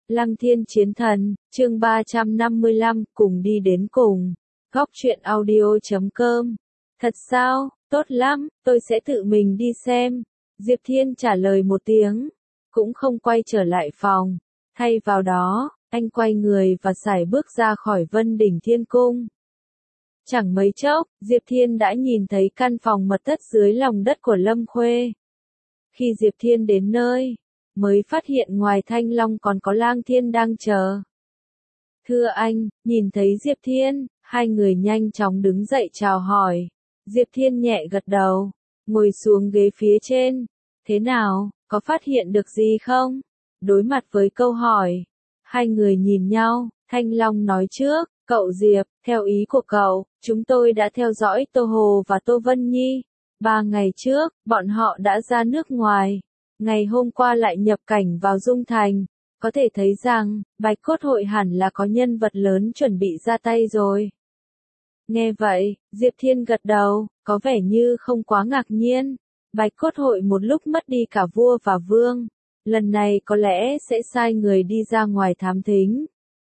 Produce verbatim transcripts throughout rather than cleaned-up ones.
Lăng Thiên Chiến Thần, chương ba trăm năm mươi lăm, cùng đi đến cùng. Góc truyện audio chấm com. Thật sao, tốt lắm, tôi sẽ tự mình đi xem. Diệp Thiên trả lời một tiếng, cũng không quay trở lại phòng. Thay vào đó, anh quay người và sải bước ra khỏi Vân Đỉnh Thiên Cung. Chẳng mấy chốc, Diệp Thiên đã nhìn thấy căn phòng mật thất dưới lòng đất của Lâm Khuê. Khi Diệp Thiên đến nơi, mới phát hiện ngoài Thanh Long còn có Lang Thiên đang chờ. Thưa anh, nhìn thấy Diệp Thiên, hai người nhanh chóng đứng dậy chào hỏi. Diệp Thiên nhẹ gật đầu, ngồi xuống ghế phía trên. Thế nào, có phát hiện được gì không? Đối mặt với câu hỏi, hai người nhìn nhau. Thanh Long nói trước, cậu Diệp, theo ý của cậu, chúng tôi đã theo dõi Tô Hồ và Tô Vân Nhi. Ba ngày trước, bọn họ đã ra nước ngoài. Ngày hôm qua lại nhập cảnh vào Dung Thành. Có thể thấy rằng, Bạch Cốt Hội hẳn là có nhân vật lớn chuẩn bị ra tay rồi. Nghe vậy, Diệp Thiên gật đầu, có vẻ như không quá ngạc nhiên. Bạch Cốt Hội một lúc mất đi cả vua và vương. Lần này có lẽ sẽ sai người đi ra ngoài thám thính.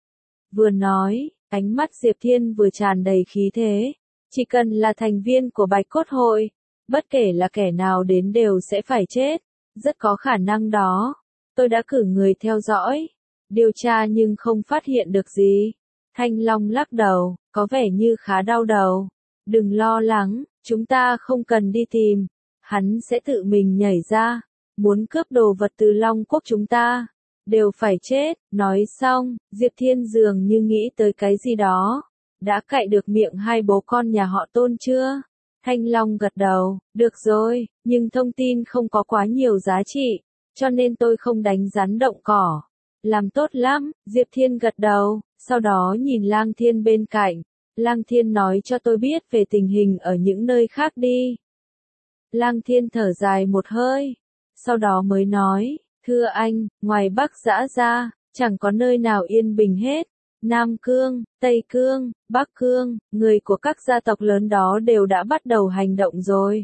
Vừa nói, ánh mắt Diệp Thiên vừa tràn đầy khí thế. Chỉ cần là thành viên của Bạch Cốt Hội, bất kể là kẻ nào đến đều sẽ phải chết. Rất có khả năng đó. Tôi đã cử người theo dõi, điều tra nhưng không phát hiện được gì. Thanh Long lắc đầu, có vẻ như khá đau đầu. Đừng lo lắng, chúng ta không cần đi tìm. Hắn sẽ tự mình nhảy ra. Muốn cướp đồ vật từ Long Quốc chúng ta, đều phải chết. Nói xong, Diệp Thiên dường như nghĩ tới cái gì đó. Đã cạy được miệng hai bố con nhà họ Tôn chưa? Thanh Long gật đầu, được rồi, nhưng thông tin không có quá nhiều giá trị, cho nên tôi không đánh rắn động cỏ. Làm tốt lắm, Diệp Thiên gật đầu, sau đó nhìn Lang Thiên bên cạnh. Lang Thiên nói cho tôi biết về tình hình ở những nơi khác đi. Lang Thiên thở dài một hơi, sau đó mới nói, thưa anh, ngoài Bắc Giã ra, chẳng có nơi nào yên bình hết. Nam Cương, Tây Cương, Bắc Cương, người của các gia tộc lớn đó đều đã bắt đầu hành động rồi.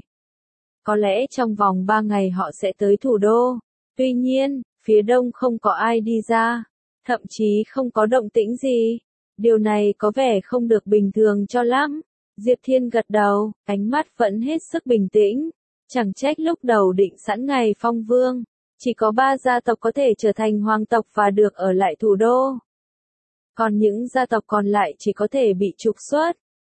Có lẽ trong vòng ba ngày họ sẽ tới thủ đô. Tuy nhiên, phía đông không có ai đi ra, thậm chí không có động tĩnh gì. Điều này có vẻ không được bình thường cho lắm. Diệp Thiên gật đầu, ánh mắt vẫn hết sức bình tĩnh. Chẳng trách lúc đầu định sẵn ngày phong vương, chỉ có ba gia tộc có thể trở thành hoàng tộc và được ở lại thủ đô. Còn những gia tộc còn lại chỉ có thể bị trục xuất.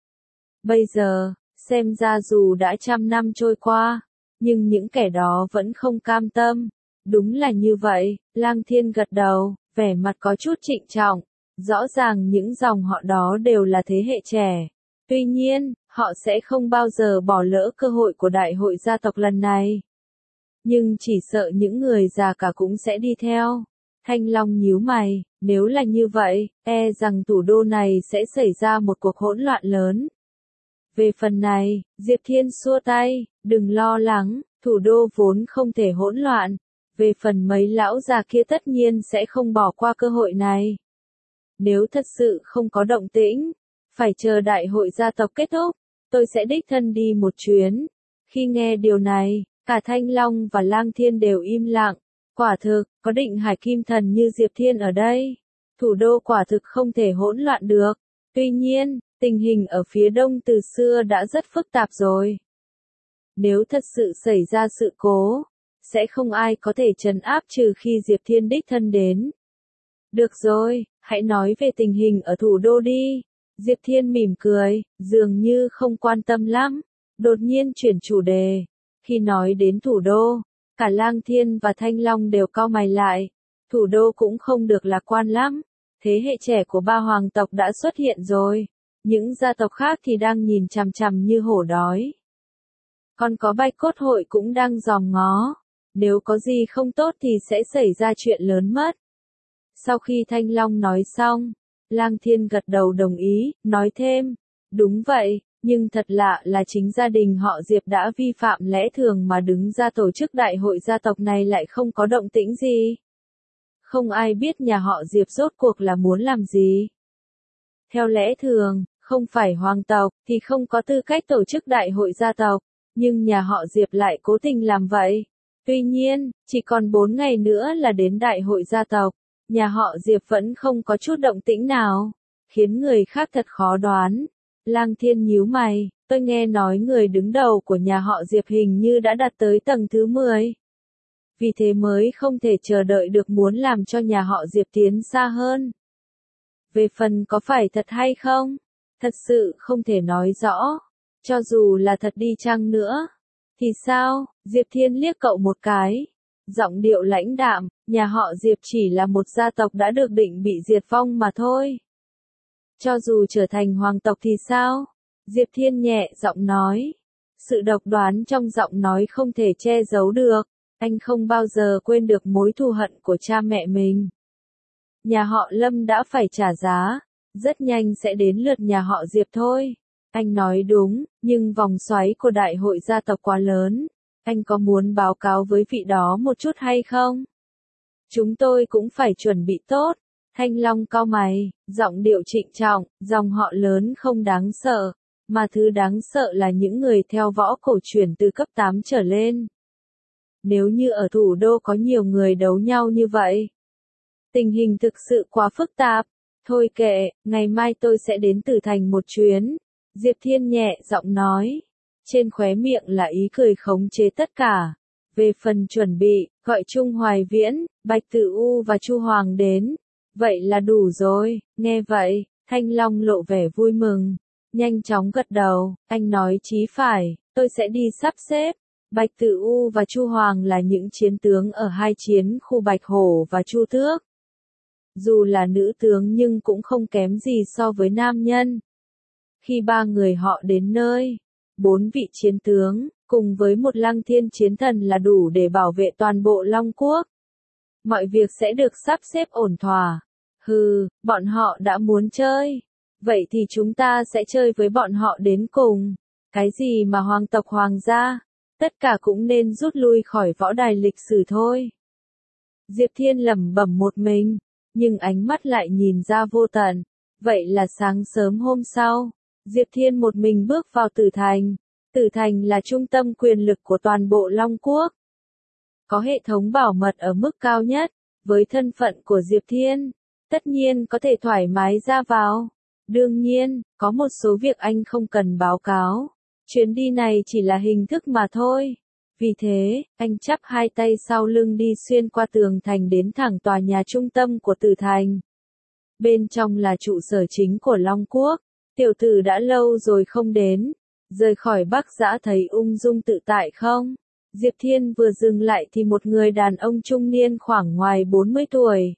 Bây giờ, xem ra dù đã trăm năm trôi qua, nhưng những kẻ đó vẫn không cam tâm. Đúng là như vậy, Lang Thiên gật đầu, vẻ mặt có chút trịnh trọng. Rõ ràng những dòng họ đó đều là thế hệ trẻ. Tuy nhiên, họ sẽ không bao giờ bỏ lỡ cơ hội của đại hội gia tộc lần này. Nhưng chỉ sợ những người già cả cũng sẽ đi theo. Thanh Long nhíu mày, nếu là như vậy, e rằng thủ đô này sẽ xảy ra một cuộc hỗn loạn lớn. Về phần này, Diệp Thiên xua tay, đừng lo lắng, thủ đô vốn không thể hỗn loạn. Về phần mấy lão già kia tất nhiên sẽ không bỏ qua cơ hội này. Nếu thật sự không có động tĩnh, phải chờ đại hội gia tộc kết thúc, tôi sẽ đích thân đi một chuyến. Khi nghe điều này, cả Thanh Long và Lang Thiên đều im lặng. Quả thực, có định hải kim thần như Diệp Thiên ở đây, thủ đô quả thực không thể hỗn loạn được. Tuy nhiên, tình hình ở phía đông từ xưa đã rất phức tạp rồi. Nếu thật sự xảy ra sự cố, sẽ không ai có thể trấn áp trừ khi Diệp Thiên đích thân đến. Được rồi, hãy nói về tình hình ở thủ đô đi. Diệp Thiên mỉm cười, dường như không quan tâm lắm, đột nhiên chuyển chủ đề. Khi nói đến thủ đô, cả Lang Thiên và Thanh Long đều cau mày lại. Thủ đô cũng không được lạc quan lắm. Thế hệ trẻ của ba hoàng tộc đã xuất hiện rồi. Những gia tộc khác thì đang nhìn chằm chằm như hổ đói. Còn có Bạch Cốt Hội cũng đang dòm ngó. Nếu có gì không tốt thì sẽ xảy ra chuyện lớn mất. Sau khi Thanh Long nói xong, Lang Thiên gật đầu đồng ý, nói thêm. Đúng vậy. Nhưng thật lạ là chính gia đình họ Diệp đã vi phạm lẽ thường mà đứng ra tổ chức đại hội gia tộc này lại không có động tĩnh gì. Không ai biết nhà họ Diệp rốt cuộc là muốn làm gì. Theo lẽ thường, không phải hoàng tộc thì không có tư cách tổ chức đại hội gia tộc, nhưng nhà họ Diệp lại cố tình làm vậy. Tuy nhiên, chỉ còn bốn ngày nữa là đến đại hội gia tộc. nhà họ Diệp vẫn không có chút động tĩnh nào, khiến người khác thật khó đoán. Lang Thiên nhíu mày, tôi nghe nói người đứng đầu của nhà họ Diệp hình như đã đạt tới tầng thứ mười. Vì thế mới không thể chờ đợi được muốn làm cho nhà họ Diệp tiến xa hơn. Về phần có phải thật hay không? Thật sự không thể nói rõ. Cho dù là thật đi chăng nữa. Thì sao? Diệp Thiên liếc cậu một cái. Giọng điệu lãnh đạm, nhà họ Diệp chỉ là một gia tộc đã được định bị diệt vong mà thôi. Cho dù trở thành hoàng tộc thì sao? Diệp Thiên nhẹ giọng nói. Sự độc đoán trong giọng nói không thể che giấu được. Anh không bao giờ quên được mối thù hận của cha mẹ mình. Nhà họ Lâm đã phải trả giá. Rất nhanh sẽ đến lượt nhà họ Diệp thôi. Anh nói đúng, nhưng vòng xoáy của đại hội gia tộc quá lớn. Anh có muốn báo cáo với vị đó một chút hay không? Chúng tôi cũng phải chuẩn bị tốt. Thanh Long cau mày, giọng điệu trịnh trọng, dòng họ lớn không đáng sợ, mà thứ đáng sợ là những người theo võ cổ truyền từ cấp tám trở lên. Nếu như ở thủ đô có nhiều người đấu nhau như vậy, tình hình thực sự quá phức tạp. Thôi kệ, ngày mai tôi sẽ đến Tử Thành một chuyến. Diệp Thiên nhẹ giọng nói. Trên khóe miệng là ý cười khống chế tất cả. Về phần chuẩn bị, gọi Trung Hoài Viễn, Bạch Tử U và Chu Hoàng đến. Vậy là đủ rồi, nghe vậy, Thanh Long lộ vẻ vui mừng. Nhanh chóng gật đầu, anh nói chí phải, tôi sẽ đi sắp xếp. Bạch Tử U và Chu Hoàng là những chiến tướng ở hai chiến khu Bạch Hổ và Chu Tước. Dù là nữ tướng nhưng cũng không kém gì so với nam nhân. Khi ba người họ đến nơi, bốn vị chiến tướng, cùng với một Lăng Thiên chiến thần là đủ để bảo vệ toàn bộ Long Quốc. Mọi việc sẽ được sắp xếp ổn thỏa. Hừ, bọn họ đã muốn chơi. Vậy thì chúng ta sẽ chơi với bọn họ đến cùng. Cái gì mà hoàng tộc hoàng gia, tất cả cũng nên rút lui khỏi võ đài lịch sử thôi. Diệp Thiên lẩm bẩm một mình, nhưng ánh mắt lại nhìn ra vô tận. Vậy là sáng sớm hôm sau, Diệp Thiên một mình bước vào Tử Thành. Tử Thành là trung tâm quyền lực của toàn bộ Long Quốc. Có hệ thống bảo mật ở mức cao nhất, với thân phận của Diệp Thiên, tất nhiên có thể thoải mái ra vào. Đương nhiên, có một số việc anh không cần báo cáo. Chuyến đi này chỉ là hình thức mà thôi. Vì thế, anh chắp hai tay sau lưng đi xuyên qua tường thành đến thẳng tòa nhà trung tâm của Tử Thành. Bên trong là trụ sở chính của Long Quốc. Tiểu tử đã lâu rồi không đến. Rời khỏi Bắc Dã thấy ung dung tự tại không? Diệp Thiên vừa dừng lại thì một người đàn ông trung niên khoảng ngoài bốn mươi tuổi.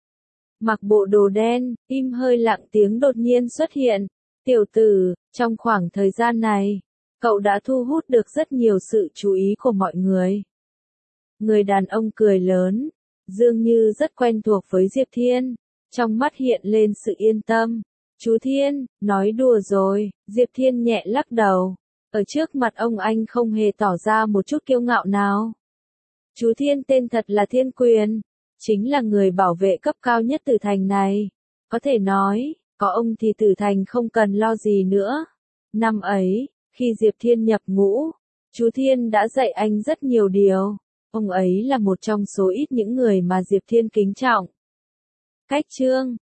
Mặc bộ đồ đen, im hơi lặng tiếng đột nhiên xuất hiện. Tiểu tử, trong khoảng thời gian này, cậu đã thu hút được rất nhiều sự chú ý của mọi người. Người đàn ông cười lớn, dường như rất quen thuộc với Diệp Thiên. Trong mắt hiện lên sự yên tâm. Chú Thiên, nói đùa rồi, Diệp Thiên nhẹ lắc đầu. Ở trước mặt ông anh không hề tỏ ra một chút kiêu ngạo nào. Chú Thiên tên thật là Thiên Quyền, chính là người bảo vệ cấp cao nhất Tử Thành này. Có thể nói, có ông thì Tử Thành không cần lo gì nữa. Năm ấy, khi Diệp Thiên nhập ngũ, chú Thiên đã dạy anh rất nhiều điều. Ông ấy là một trong số ít những người mà Diệp Thiên kính trọng. Cách chương